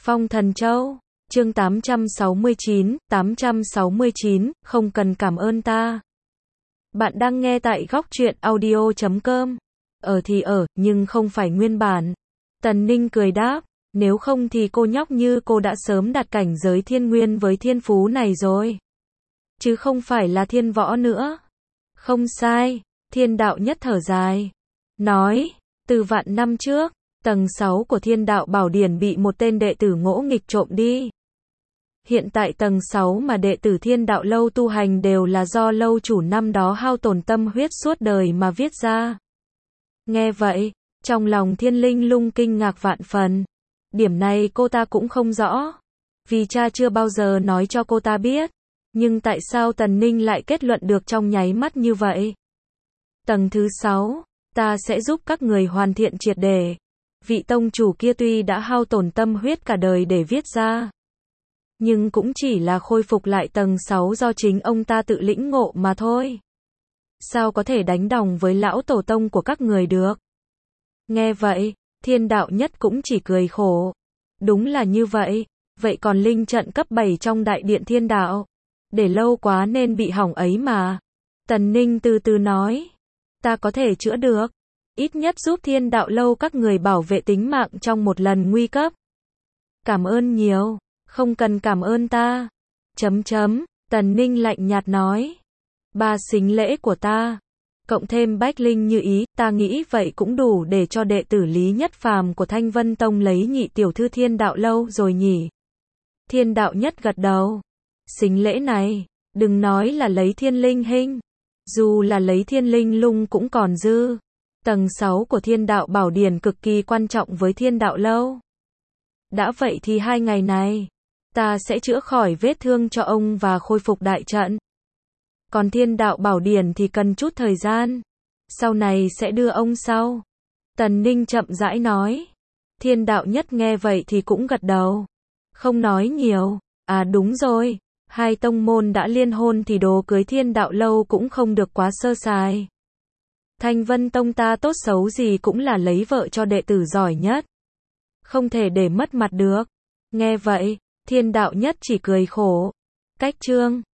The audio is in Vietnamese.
Phong Thần Châu, chương 869, không cần cảm ơn ta. Bạn đang nghe tại góc truyện audio.com. Thì nhưng không phải nguyên bản. Tần Ninh cười đáp, nếu không thì cô nhóc như cô đã sớm đạt cảnh giới thiên nguyên với thiên phú này rồi. Chứ không phải là thiên võ nữa. Không sai, Thiên Đạo Nhất thở dài. Nói, từ vạn năm trước, tầng 6 của Thiên Đạo Bảo Điển bị một tên đệ tử ngỗ nghịch trộm đi. Hiện tại tầng 6 mà đệ tử Thiên Đạo Lâu tu hành đều là do lâu chủ năm đó hao tổn tâm huyết suốt đời mà viết ra. Nghe vậy, trong lòng Thiên Linh Lung kinh ngạc vạn phần. Điểm này cô ta cũng không rõ, vì cha chưa bao giờ nói cho cô ta biết. Nhưng tại sao Tần Ninh lại kết luận được trong nháy mắt như vậy? Tầng thứ 6, ta sẽ giúp các người hoàn thiện triệt để. Vị tông chủ kia tuy đã hao tổn tâm huyết cả đời để viết ra, nhưng cũng chỉ là khôi phục lại tầng 6 do chính ông ta tự lĩnh ngộ mà thôi. Sao có thể đánh đồng với lão tổ tông của các người được? Nghe vậy, Thiên Đạo Nhất cũng chỉ cười khổ. Đúng là như vậy, vậy còn linh trận cấp 7 trong đại điện Thiên Đạo? Để lâu quá nên bị hỏng ấy mà. Tần Ninh từ từ nói, ta có thể chữa được. Ít nhất giúp Thiên Đạo Lâu các người bảo vệ tính mạng trong một lần nguy cấp. Cảm ơn nhiều, không cần cảm ơn ta. Tần Ninh lạnh nhạt nói. 3 sính lễ của ta, cộng thêm bách linh như ý, ta nghĩ vậy cũng đủ để cho đệ tử Lý Nhất Phàm của Thanh Vân Tông lấy nhị tiểu thư Thiên Đạo Lâu rồi nhỉ? Thiên Đạo Nhất gật đầu. Sính lễ này, đừng nói là lấy thiên linh hình, dù là lấy thiên linh lung cũng còn dư. Tầng 6 của Thiên Đạo Bảo Điển cực kỳ quan trọng với Thiên Đạo Lâu. Đã vậy thì 2 ngày này, ta sẽ chữa khỏi vết thương cho ông và khôi phục đại trận. Còn Thiên Đạo Bảo Điển thì cần chút thời gian, sau này sẽ đưa ông sau. Tần Ninh chậm rãi nói. Thiên Đạo Nhất nghe vậy thì cũng gật đầu, không nói nhiều. À đúng rồi, 2 tông môn đã liên hôn thì đồ cưới Thiên Đạo Lâu cũng không được quá sơ sài. Thanh Vân Tông ta tốt xấu gì cũng là lấy vợ cho đệ tử giỏi nhất, không thể để mất mặt được. Nghe vậy, Thiên Đạo Nhất chỉ cười khổ. Cách chương